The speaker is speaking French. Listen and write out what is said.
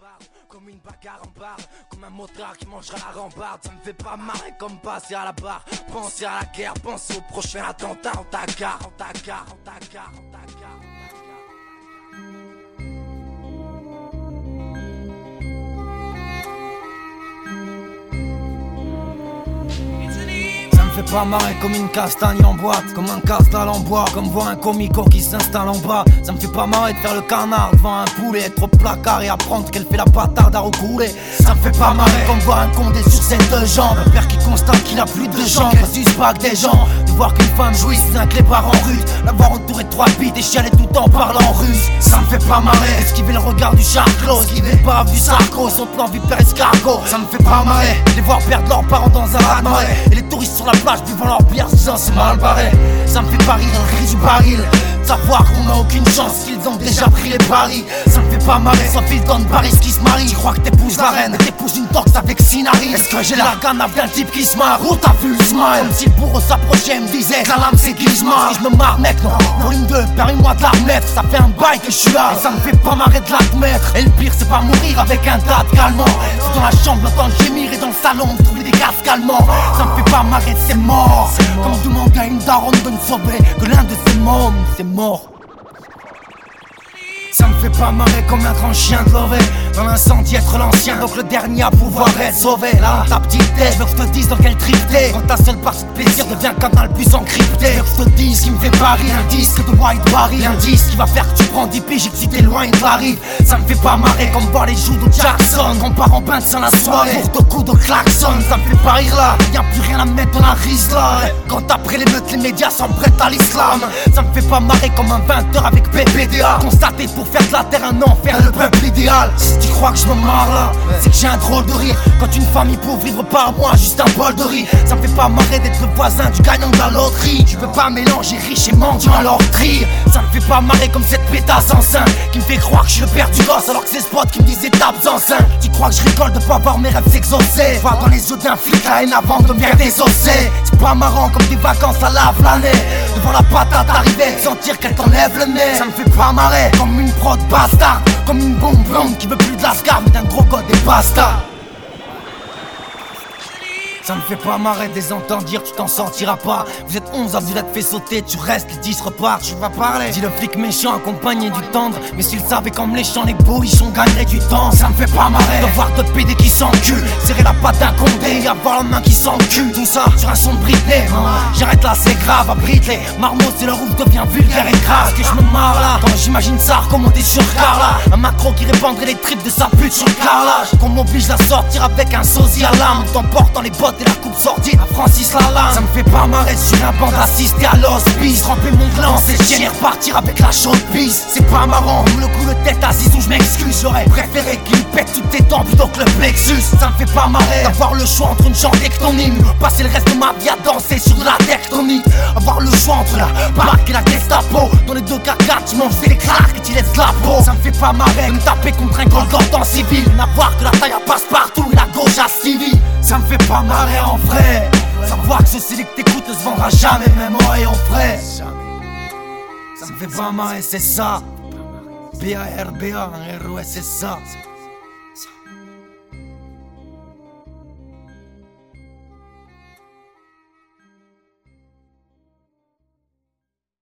rambarde, comme une bagarre en barre, comme un motard qui mangera la rambarde. Ça me fait pas marrer comme passer à la barre. Penser à la guerre, penser au prochain attentat. On t'a gare, on t'a gare, on t'a gare, on t'a gare. Ça me fait pas marrer comme une castagne en boîte, comme un castal en bois, comme voir un comico qui s'installe en bas. Ça me fait pas marrer de faire le canard devant un poulet, être au placard et apprendre qu'elle fait la bâtarde à recouler. Ça me fait pas marrer comme voir un condé sur ses deux jambes, un père qui constate qu'il a plus de jambes, qu'elle suspecte des gens, de voir qu'une femme jouisse d'un que les parents rudes, l'avoir entouré de trois bites et chialer tout en parlant russe. Ça me fait pas marrer, esquiver le regard du charclos, esquiver pas du sarco, son plan vipère escargot. Ça me fait pas marrer, les voir perdre leurs parents dans un raz-de-marée, et les touristes sur la plage buvant leur bière, disant c'est mal barré. Ça me fait pas rire le cri du baril, savoir qu'on a aucune chance, qu'ils ont déjà pris les paris. Ça me fait pas marrer, sauf Hilton Paris qui se marie. Tu crois que t'épouses la reine, t'épouses une tox avec Sinari. Est-ce que j'ai la gamme d'un type qui se marre, ou t'as vu le smile? Comme si le bourreau s'approchait, me disait la lame c'est Gizma. Si je me marre mec, non, pour une deux, permets-moi de la remettre. Ça fait un bail que je suis là, et ça me fait pas marrer de l'admettre. Et le pire c'est pas mourir avec un tas de calmants. C'est dans la chambre, j'entends gémir, et dans le salon trouver des casques calmants. Ça me fait pas marrer, c'est mort. Comme demander à une daronne de me sauver, que l'un de ses mômes c'est mort. Ça me fait pas marrer comme un grand chien de lové, dans l'incendie être l'ancien, donc le dernier à pouvoir être sauvé. Là, ta petite tête, veux que je te dise dans quel trip t'es, quand ta seule partie de plaisir devient le canal plus encrypté. Veux que je te dise qui me fait pas rire, un disque de White Barry, un disque qui va faire que tu prends 10 piges et que tu t'éloignes de la rive. Ça me fait pas marrer comme voir les joues de Jackson, qu'on part en bain sans la soirée, pour 2 coups de klaxon. Ça me fait pas rire là, y'a plus rien à mettre dans la rise là. Quand après les meutes, les médias s'emprêtent à l'islam. Ça me fait pas marrer comme un 20h avec PPDA, constaté pour faire de la terre un enfer, le peuple idéal. Si tu crois que je me marre là, c'est que j'ai un drôle de rire. Quand une famille pauvre vivre par mois juste un bol de riz, ça me fait pas marrer d'être le voisin du gagnant de la loterie. Tu peux pas mélanger riche et mendiant à leur tri. Ça me fait pas marrer comme cette pétasse enceinte qui me fait croire que je suis le père du gosse alors que c'est Spot qui me disait tape enceinte. Tu crois que je rigole de pas voir mes rêves s'exaucer, voir dans les yeux d'un flic la haine avant de me faire désosser. C'est pas marrant comme des vacances à la l'année, de voir la patate arriver, sentir qu'elle t'enlève le nez. Ça me fait pas marrer comme une prod bastard, comme une bombe blonde qui veut plus de la scar mais d'un gros code des bastards. Ça me fait pas marrer de les entendre dire tu t'en sortiras pas. Vous êtes 11 à vous être fait sauter, tu restes, les 10 repartent. Tu vas parler, dis le flic méchant accompagné du tendre. Mais s'il savait comme les champs, les bolichons gagneraient du temps. Ça me fait pas marrer de voir d'autres PD qui s'enculent, serrer la patte d'un condé et avoir la main qui s'encule. Tout ça sur un son de Britney. J'arrête là, c'est grave à Britney. Marmot c'est leur ouf devient vulgaire et grave. Que je me marre là, quand j'imagine ça recommander sur Carla. Un macro qui répandrait les tripes de sa pute sur le carrelage. Qu'on m'oblige à sortir avec un sosie à l'âme, t'emportant les bottes et la coupe sortie à Francis Lalanne. Ça me fait pas marrer sur un banc d'assister à l'hospice, tremper mon gland, c'est chienne et repartir avec la chaude pisse. C'est pas marrant, comme le coup de tête à Zizou, je m'excuse. J'aurais préféré qu'il pète toutes tes dents plutôt que le plexus. Ça me fait pas marrer d'avoir le choix entre une chante et ton hymne, passer le reste de ma vie à danser sur de la tectonique. Avoir le choix entre la BAC et la Gestapo, dans les deux cas tu manges des claques et tu laisses la peau. Ça me fait pas marrer de me taper contre un Golgotha en civil, n'avoir que la taille passe partout et la gauche à Stevie. Ça me fait pas marrer en vrai, savoir que ce CD que t'écoutes ne se vendra jamais, même moi et en vrai. Ça me fait pas marrer, c'est ça. B-A-R-B-A, un ROS, c'est ça.